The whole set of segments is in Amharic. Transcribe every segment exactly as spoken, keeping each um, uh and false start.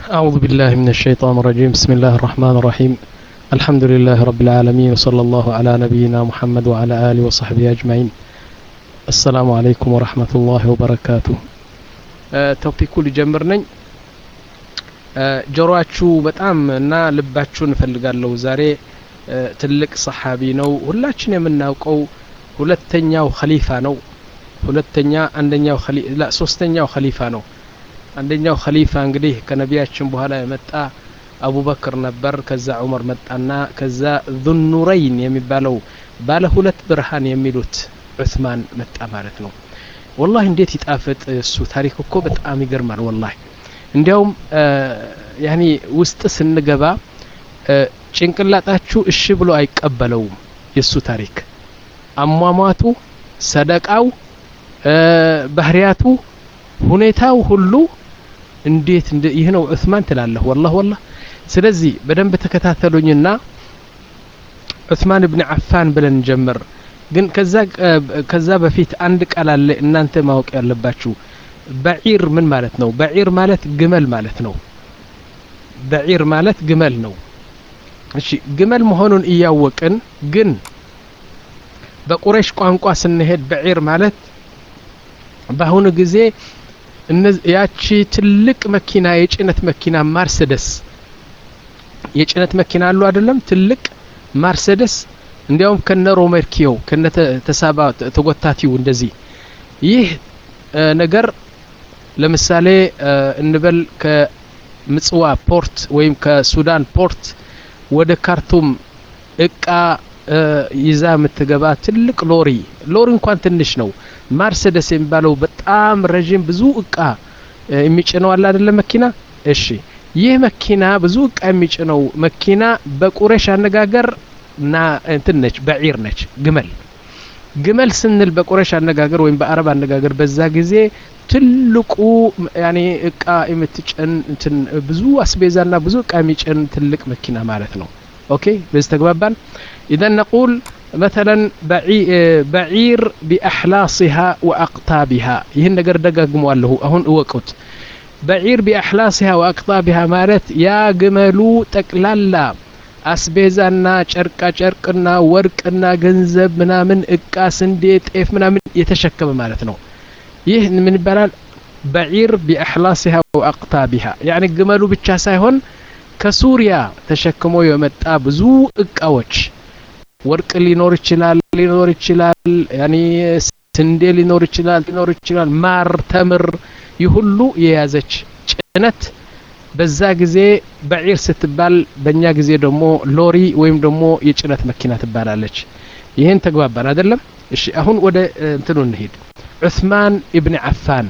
أعوذ بالله من الشيطان الرجيم. بسم الله الرحمن الرحيم. الحمد لله رب العالمين، وصلى الله على نبينا محمد وعلى آله وصحبه أجمعين. السلام عليكم ورحمة الله وبركاته. توبيكو لجمرني ጆሮአችሁ በጣም እና ልባችሁን ፈልጋለሁ። ዛሬ ትልቅ ሰሃቢ ነው፣ ሁላችን የምናውቀው ሁለተኛው ኸሊፋ ነው። ሁለተኛ አንደኛው ኸሊፋ ላ ሶስተኛው ኸሊፋ ነው። አንደኛው ኸሊፋ እንግዲህ ከነቢያችን በኋላ የመጣ አቡበክር ነበር። ከዛ ዑመር መጣና ከዛ ዙኑረይን የሚባለው ባለ ሁለት ብርሃን የሚሉት ዑስማን መጣ ማለት ነው። ወላሂ እንዴት ይጣፍጥ እሱ ታሪክ እኮ በጣም ይገርማል ወላሂ። እንዲያውም ያኒ ውስጥ ስንገባ ጭንቅላታችሁ እሺ ብሎ አይቀበለውም የሱ ታሪክ። አሟሟቱ፣ ሰደቃው፣ ባህሪያቱ፣ ሁኔታው ሁሉ እንዴት ይህ ነው ዑስማን ትላለህ ወላሂ ወላሂ። ስለዚህ በደንብ ተከታተሉኝና ዑስማን ኢብኑ አፋን ብለን ጀምር። ግን ከዛ ከዛ በፊት አንድ ቃል አለ እናንተ ማወቅ ያለባችሁ። በዒር ምን ማለት ነው? በዒር ማለት ግመል ማለት ነው። በዒር ማለት ግመል ነው። እሺ ግመል መሆኑን እያወቅን ግን በቁረይሽ ቋንቋ ስንሄድ በዒር ማለት በአሁኑ ጊዜ ያቺ ትልቅ መኪና የጭነት መኪና ማርሴደስ የጭነት መኪና አሉ አይደለም? ትልቅ ማርሴደስ እንዲያውም ከነ ሮመርኪዮ ከነ ተሳባ ተጎታቲው እንደዚህ ይህ ነገር ለምሳሌ እንበል ከምጽዋ ፖርት ወይም ከሱዳን ፖርት ወደ ካርቱም እቃ ይዛ የምትገባ ትልቅ ሎሪ ሎሪ እንኳን ትንሽ ነው። ማርሴደስ የሚባለው በጣም ረጅም ብዙ እቃ የሚጭነው አለ አይደለም መኪና። እሺ ይህ መኪና ብዙ እቃ የሚጭነው መኪና በቁረሽ አነጋገር ና እንትን ነች፣ በዒር ነች፣ ግመል ግመል ስንል በቁረሽ አነጋገር ወይም በአረብ አነጋገር በዛ ጊዜ ትልቁ ያኔ እቃ የምትጭን እንትን ብዙ አስቤዛና ብዙ እቃ የሚጭን ትልቅ መኪና ማለት ነው። ኦኬ በዚህ ተግባባን። اذا نقول مثلا بعير باحلاصها واقطابها ይህን ነገር ደጋግመዋለሁ አሁን እወቁት። بعير باحلاصها واقطابها ማለት ያ ግመሉ ጠቅላላ አስቤዛና ጨርቃ ጨርቅና ወርቅና ገንዘብ ምናምን እቃ ስንዴ ጤፍ ምናምን የተሸከመ ማለት ነው። ይህ ምን ይባላል? بعير باحلاصها واقطابها يعني ግመሉ ብቻ ሳይሆን ከሱሪያ ተሸክሞ የመጣ ብዙ እቃዎች ወርቅ ሊኖር ይችላል ሊኖር ይችላል ያኒ ስንዴ ሊኖር ይችላል ሊኖር ይችላል ማር ተምር ይሁሉ የያዘች ጭነት በዛ ጊዜ بعير ስትባል በእኛ ጊዜ ደግሞ ሎሪ ወይም ደግሞ የጭነት መኪና ትባላለች። ይሄን ተግባባን አይደለም? እሺ አሁን ወደ እንትኑ እንሂድ። ዑስማን ኢብኑ አፋን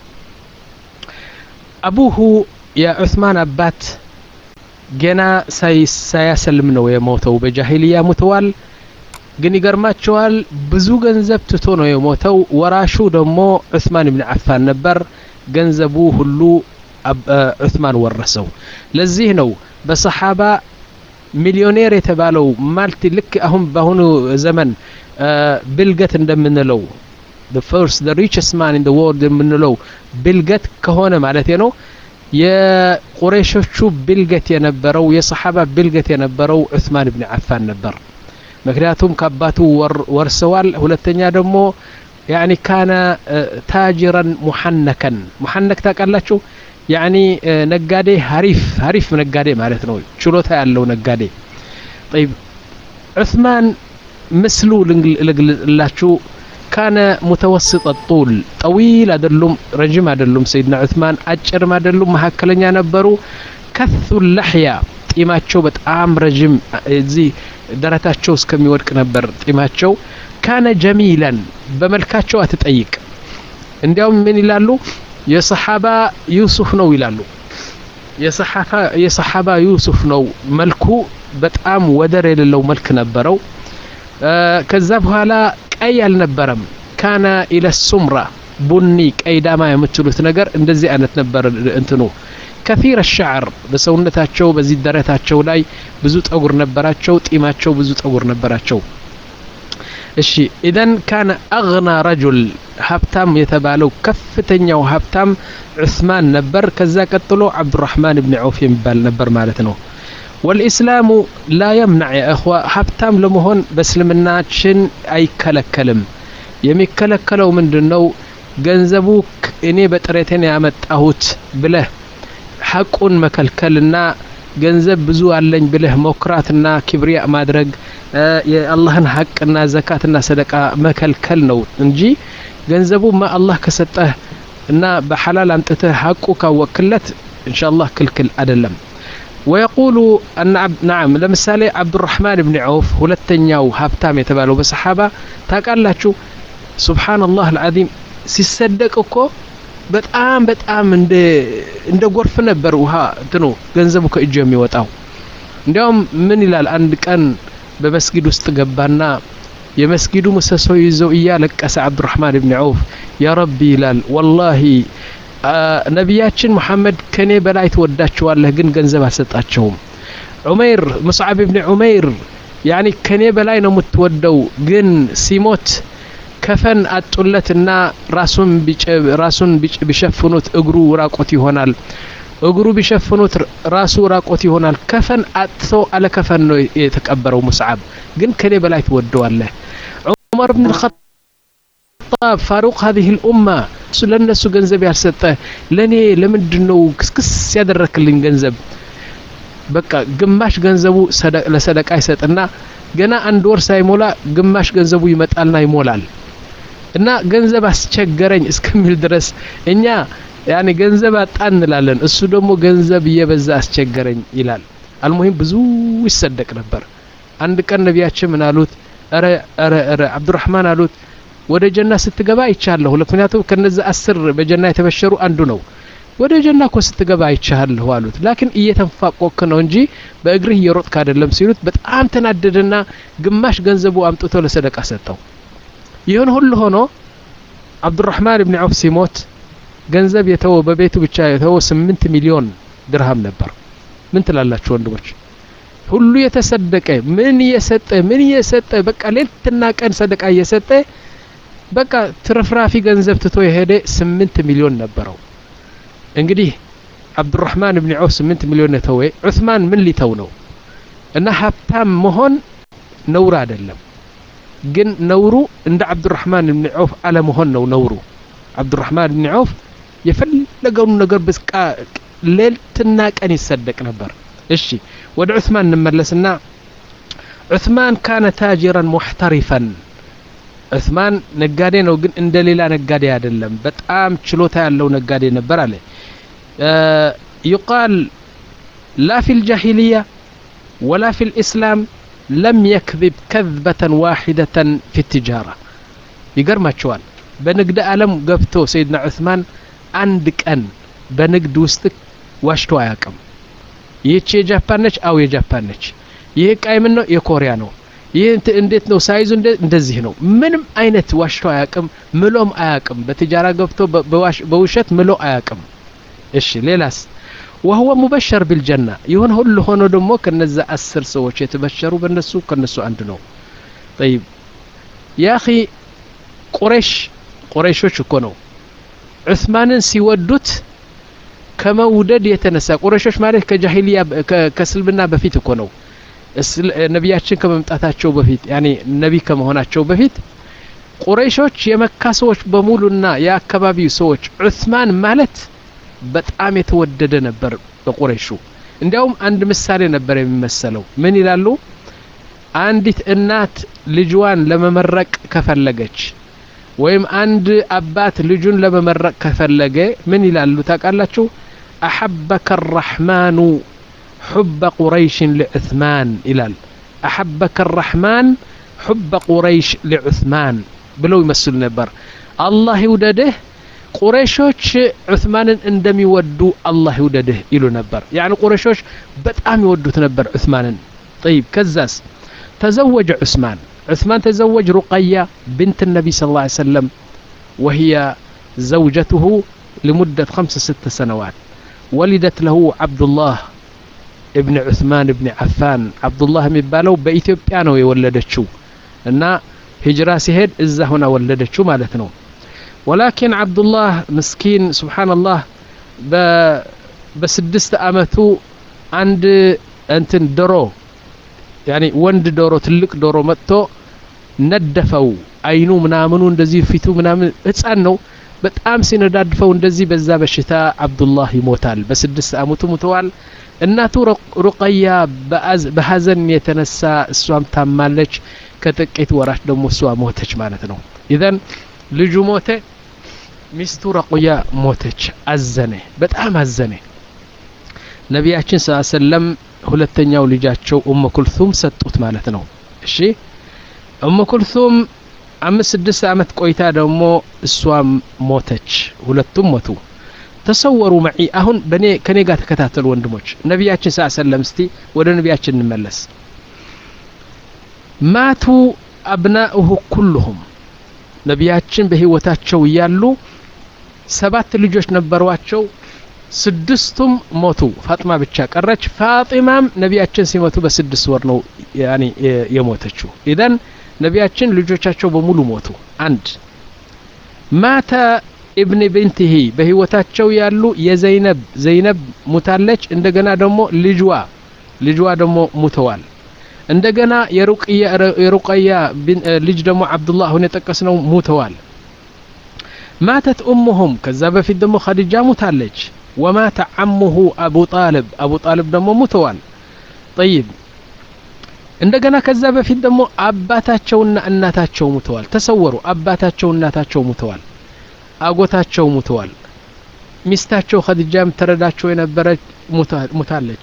አቡሁ የዑስማን አባት ገና ሳያሰልም ነው የሞተው። በጃሂልያ ሞተዋል። ግን ይገርማቸዋል ብዙ ገንዘብ ትቶ ነው የሞተው። ወራሹ ደግሞ ዑስማን ኢብኑ አፋን ነበር። ገንዘቡ ሁሉ ዑስማን ወረሰው። ለዚህ ነው በሰሃባ ሚሊዮኔር የተባለው ማልቲ ልክ አሁን በአሁኑ ዘመን ቢልጌት እንደምንለው the first the richest man in the world እንደምንለው ቢልጌት ከሆነ ማለት ነው የቁረይሾቹ ቢልጌት የነበረው የሰሃባ ቢልጌት የነበረው ዑስማን ኢብኑ አፋን ነበር። ምክንያቱም ከአባቱ ወርሰዋል። ሁለተኛ ደግሞ يعني كان تاجرا محنكا محنك ታውቃላችሁ? يعني ነጋዴ ሀሪፍ ሀሪፍ ነጋዴ ማለት ነው፣ ችሎታ ያለው ነጋዴ። طيب ዑስማን ምስሉ ልግላችሁ كان متوسط الطول طويل አይደሉም ረጅም አይደሉም። ሰይድና ዑስማን አጭርም አይደሉም መካከለኛ ነበሩ። ከሱ اللحية ጢማቸው በጣም ረጅም እዚህ ደረታቸው እስከሚወድቅ ነበር ጢማቸው። كان جميلا በመልካቸው አትጠይቅ። እንዲያውም ምን ይላሉ? የሰሃባ ዩሱፍ ነው ይላሉ። የሰሃባ የሰሃባ ዩሱፍ ነው መልኩ በጣም ወደር የሌለው መልክ ነበረው። ከዛ በኋላ ቀይ አልነበረም። ካና ኢለ ሱምራ ቡኒ ቀይዳማ የምትሉት ነገር እንደዚህ አይነት ነበር እንትኑ። كثير الشعر በሰውነታቸው በዚህ ደረታቸው ላይ ብዙ ጠጉር ነበራቸው። ጢማቸው ብዙ ጠጉር ነበራቸው። እሺ ኢዘን ካነ አግና ረጁል ሀብታም የተባለው ከፍተኛው ሀብታም ዑስማን ነበር። ከዛ ቀጥሎ አብዱራህማን ብን ዐውፍ የሚባል ነበር ማለት ነው። ወልኢስላሙ ላ የምነዕ ያ እኽዋ ሀብታም ለመሆን በእስልምናችን አይከለከልም። የሚከለከለው ምንድነው? ገንዘቡ እኔ በጥሬቴን ያመጣሁት ብለህ ሐቁን መከልከልና ገንዘብ ብዙ አለኝ ብለህ ሞክራትና ክብሪያ ማድረግ የአላህን ሐቅና ዘካትና ሰደቃ መከልከል ነው እንጂ ገንዘቡማ አላህ ከሰጠህ እና በሐላል አምጥተህ ሐቁ ካወክለት ኢንሻአላህ ክልክል አይደለም። ويقول أن نعم لمثال عبد الرحمن بن عوف ሁለተኛው ሀብታም የተባለው በሰሃባ ታውቃላችሁ سبحان الله العظيم ሲሰደቅ እኮ በጣም በጣም እንደ እንደ ጎርፍ ነበር ውሃ እንትኑ ገንዘቡ ከእጁ የሚወጣው። እንዲያውም ምን ይላል አንድ ቀን በመስጊድ ውስጥ ገባና የመስጊዱ ምሰሶ ይዘው እያለቀሰ አብዱራህማን ብን ዐውፍ ያ ረቢ ይላል ወላሂ ነቢያችን መሐመድ ከኔ በላይ ተወዳቸዋለህ ግን ገንዘብ አልሰጣቸውም። ዑመይር ሙስዓብ ብን ዑመይር ያኒ ከኔ በላይ ነው የምትወደው ግን ሲሞት ከፈን አጡለትና ራሱን ቢጨብ ራሱን ቢሸፍኑት እግሩ ራቆት ይሆናል፣ እግሩ ቢሸፍኑት ራሱ ራቆት ይሆናል። ከፈን አጥቶ አለ ከፈን ነው የተቀበረው ሙስዓብ ግን ከኔ በላይ ተወደዋለህ። ዑመር ብን الخطاب فاروق هذه الأمة ስለነሱ ገንዘብ ያልሰጠ ለኔ ለምንድነው ክስክስ ያደረክልኝ ገንዘብ? በቃ ግማሽ ገንዘቡ ለሰደቃ ይሰጥና ገና አንድ ወር ሳይሞላ ግማሽ ገንዘቡ ይመጣልና ይሞላል። እና ገንዘብ አስቸገረኝ እስከሚል ድረስ እኛ ያኔ ገንዘብ አጣን እንላለን፣ እሱ ደግሞ ገንዘብ እየበዛ አስቸገረኝ ይላል። አልሙሂም ብዙ ይሰደቅ ነበር። አንድ ቀን ነቢያችን ምን አሉት? አረ አረ አረ አብዱራህማን አሉት ወደ ጀና ስትገባ አይቻለሁ፣ ምክንያቱም ከነዛ አስር በጀና የተበሸሩ አንዱ ነው። ወደ ጀና እኮ ስትገባ አይቻለሁ አሉት። ላኪን እየተንፋቆክ ነው እንጂ በእግርህ እየሮጥክ አይደለም ሲሉት በጣም ተናደደና ግማሽ ገንዘቡ አምጥቶ ለሰደቃ ሰጠው። ይሁን ሁሉ ሆኖ አብዱራህማን ብን ዐውፍ ሲሞት ገንዘብ የተወ በቤቱ ብቻ የተወ ስምንት ሚሊዮን ድርሃም ነበር። ምን ትላላችሁ ወንድሞች? ሁሉ የተሰደቀ ምን እየሰጠ ምን እየሰጠ በቃ ሌሊትና ቀን ሰደቃ እየሰጠ በቃ ትርፍራፊ ገንዘብ ትቶ የሄደ ስምንት ሚሊዮን ነበረው። እንግዲህ አብዱራህማን ብን ዐውፍ ስምንት ሚሊዮን የተወ ዑስማን ምን ሊተው ነው? እና ሀብታም መሆን ነውር አይደለም፣ ግን ነውሩ እንደ አብዱራህማን ብን ዐውፍ አለመሆን ነው ነውሩ። አብዱራህማን ብን ዐውፍ የፈለገውን ነገር በስቃ ሌሊትና ቀን ይሰደቅ ነበር። እሺ ወደ ዑስማን እንመለስና ዑስማን ካነ ታጅራን ሙህተሪፈን ዑስማን ነጋዴ ነው፣ ግን እንደሌላ ነጋዴ አይደለም፣ በጣም ችሎታ ያለው ነጋዴ ነበር አለ። يقال لا في الجاهلية ولا في الإسلام لم يكذب كذبة واحدة في التجارة. يقرماتشوال بنقد ألم قبتو سيدنا عثمان عندك أن بنقد وستك واشتو آياكم يهيش يجابانش أو يجابانش يهيك أي منه يكوريانو ይህ እንዴት ነው ሳይዙ እንደዚህ ነው። ምንም አይነት ዋሽቶ አያቅም፣ ምሎም አያቅም። በትጃራ ገብቶ በውሸት ምሎ አያቅም። እሺ ሌላስ? وهو مبشر بالجنة ይሁን ሁሉ ሆኖ ደግሞ ከነዛ አስር ሰዎች የተበሸሩ በእነሱ ከነሱ አንድ ነው። طيب يا اخي ቁረይሽ ቁረይሾች እኮ ነው ዑስማንን ሲወዱት ከመውደድ የተነሳ ቁረይሾች ማለት ከጃሂሊያ ከስልምና በፊት እኮ ነው ነቢያችን ከመምጣታቸው በፊት ያኔ ነቢ ከመሆናቸው በፊት ቁረይሾች የመካ ሰዎች በሙሉና የአካባቢው ሰዎች ዑስማን ማለት በጣም የተወደደ ነበር በቁረይሹ። እንዲያውም አንድ ምሳሌ ነበር የሚመሰለው። ምን ይላሉ? አንዲት እናት ልጅዋን ለመመረቅ ከፈለገች ወይም አንድ አባት ልጁን ለመመረቅ ከፈለገ ምን ይላሉ ታውቃላችሁ? አሐበከ الرحمن حب قريش لعثمان إلال أحبك الرحمن حب قريش لعثمان بلو يمثل نبر الله يودده قريشوش عثمان اندم يودو الله يودده إلو نبر يعني قريشوش بتأم يودو تنبر عثمان. طيب كزاس تزوج عثمان عثمان تزوج رقية بنت النبي صلى الله عليه وسلم وهي زوجته لمدة خمس ست سنوات. ولدت له عبد الله ابن عثمان ابن عفان عبد الله የሚባለው በኢትዮጵያ ነው የወለደችው እና ሂጅራ ሲሄድ እዛ ሆና ወለደችው ማለት ነው ولكن عبد الله مسكين سبحان الله ب በስድስት አመቱ አንድ እንትን ዶሮ يعني ወንድ ዶሮ ትልቅ ዶሮ መጥቶ ነደፈው አይኑ ምናምኑ እንደዚህ ፊቱ ምናምን ህፃን ነው በጣም ሲነዳድፈው እንደዚህ በዛ በሽታ አብዱላህ ይሞታል በስድስት አመቱ ሞተዋል እናቱ ሩቀያ በሐዘን የተነሳ እሷም ታማለች ከጥቂት ወራት ደግሞ እሷ ሞተች ማለት ነው ኢዘን ልጁ ሞተ ሚስቱ ሩቀያ ሞተች አዘነ በጣም አዘነ ነብያችን ሰለላሁ ዐለይሂ ወሰለም ሁለተኛው ልጃቸው ኡም ኩልሱም ሰጡት ማለት ነው እሺ ኡም ኩልሱም አምስት ስድስት አመት ቆይታ ደግሞ እሷም ሞተች ሁለቱም ሞቱ ተሰወሩ معي አሁን በኔ ከኔ ጋር ተከታተሉ ወንድሞች ነብያችን ሰለላሁ ዐለይሂ ወሰለም እስቲ ወደ ነብያችን እንመለስ ማቱ አብናኡሁ ኩልሁም ነብያችን በህይወታቸው ያሉ ሰባት ልጆች ነበርዋቸው ስድስቱም ሞቱ ፋጢማ ብቻ ቀረች ፋጢማም ነብያችን ሲሞቱ በስድስት ወር ነው ያኒ የሞተችው ኢዳን ነብያችን ልጆቻቸው በሙሉ ሞቱ አንድ ማታ ابن بنته በህይወታቸው ያሉ የዘይነብ ዘይነብ ሙታለች እንደገና ደግሞ ልጅዋ ልጅዋ ደግሞ ሙተዋል እንደገና የሩቅያ የሩቅያ ልጅ ደግሞ አብዱላህ ሆነ ተቀስነው ሙተዋል ማተት ኡሙሁም ከዛ በፊት ደግሞ ኸዲጃ ሙታለች ومات عمه ابو طالب ابو طالب ደግሞ ሙተዋል طيب እንደገና ከዛ በፊት ደግሞ አባታቸውና እናታቸው ሙተዋል ተሰወሩ አባታቸውና እናታቸው ሙተዋል አጎታቸው ሙተዋል ሚስታቸው ኸዲጃም ተረዳቸው የነበረች ሙታለች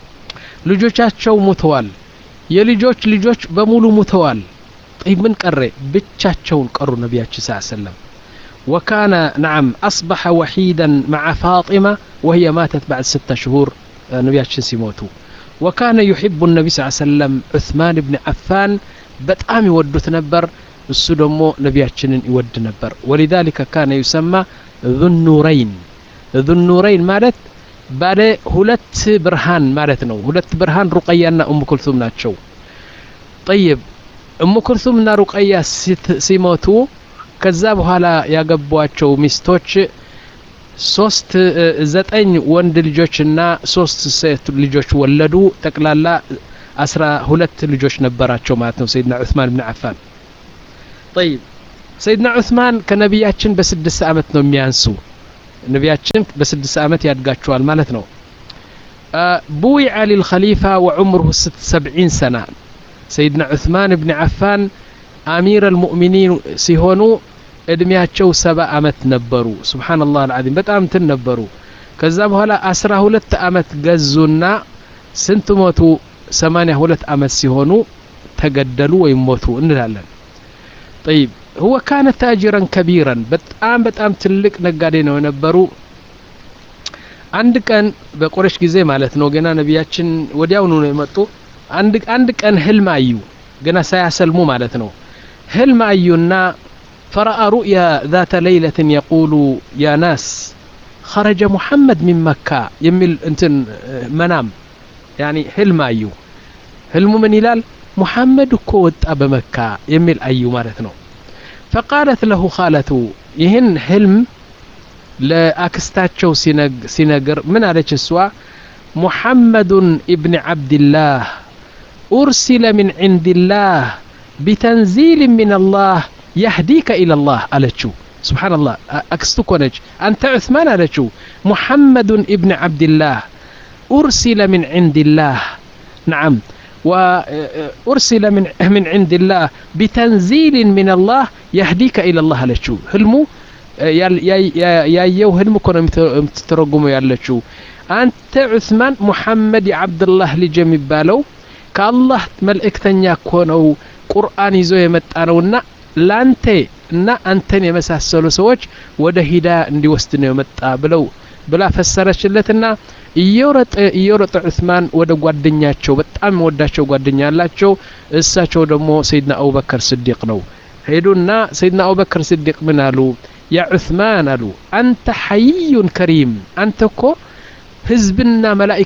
ልጆቻቸው ሙተዋል የልጆች ልጆች በሙሉ ሙተዋል طيب ምን ቀረ ብቻቸውን ቀሩ ነብያችን ሰለላሁ ዐለይሂ ወሰለም وكان نعم أصبح وحيدا مع فاطمة وهي ماتت بعد ستة شهور نبياتشن سيموتو وكان يحب النبي صلى الله عليه وسلم عثمان بن عفان بتأم يودت نبر السدمو نبياتشن يود نبر ولذلك كان يسمى ذو النورين ذو النورين مالت بعد هلت برهان مالتنا هلت برهان رقيانا أم كلثوم ناتشو طيب أم كلثوم نا رقيا سيموتو ከዛ በኋላ ያገቧቸው ሚስቶች ሶስት ዘጠኝ ወንድ ልጆችና ሶስት ሴት ልጆች ወለዱ ተቅላላ አስራ ሁለት ልጆች ነበራቸው ማለት ነው ሰይድና ዑስማን ኢብኑ አፋን طيب ሰይድና ዑስማን ከነብያችን በስድስት አመት ነው የሚያንሱ ነብያችን በስድስት አመት ያድጋቸዋል ማለት ነው ቡይዐ للخليفة وعمره سبعين سنة ሰይድና ዑስማን ኢብኑ አፋን አሚር المؤمنين ሲሆኑ እድሜያቸው ሰባ አመት ነበሩ ሱብሃንአላህ አልዓዚም በጣም እንትን ነበሩ ከዛ በኋላ አስራ ሁለት አመት ገዙና ስንት ሞቱ ሰማንያ ሁለት አመት ሲሆኑ ተገደሉ ወይ ሞቱ እንላለን طيب هو كان تاجرا كبيرا በጣም በጣም ትልቅ ነጋዴ ነው የነበሩ አንድ ቀን በቁረሽ ጊዜ ማለት ነው ገና ነብያችን ወዲያው ነው የመጡ አንድ አንድ ቀን ህልም አዩ ገና ሳያሰልሙ ማለት ነው هل أينا فرأى رؤيا ذات ليلة يقول يا ناس خرج محمد من مكة يمل انتن منام يعني حلم أيو حلم من هلال محمد كوت أبا مكة يمل أيو مالتنا فقالت له خالته يهن حلم لأكستاتشو سينج سينجر من على السوا محمد ابن عبد الله أرسل من عند الله بتنزيل من الله يهديك إلى الله ألتشو سبحان الله أكستكونج أنت عثمان ألتشو محمد ابن عبد الله أرسل من عند الله نعم وأرسل من من عند الله بتنزيل من الله يهديك إلى الله ألتشو هلمو يا يا يا يو هلمو كنا متترجموا يالتشو أنت عثمان محمد عبد الله لجمي بالو كالله ملئكتنيا كونوا ቁርአን ይዞ የመጣነውና ላንተ እና አንተን የመሳሰሉ ሰዎች ወደ ሂዳ እንዲወስድ ነው የመጣ ብለው ብላ ፈሰረችለትና እየወረጠ እየወረጠ ዑስማን ወደ ጓደኛቸው በጣም ወዳቸው ጓደኛ ያላቸው እሳቸው ደግሞ ሰይድና አቡበከር ስዲቅ ነው ሄዱና ሰይድና አቡበከር ስዲቅ ምን አሉ ያ ዑስማን አሉ አንተ ሐይዩን ከሪም አንተ እኮ ህዝብና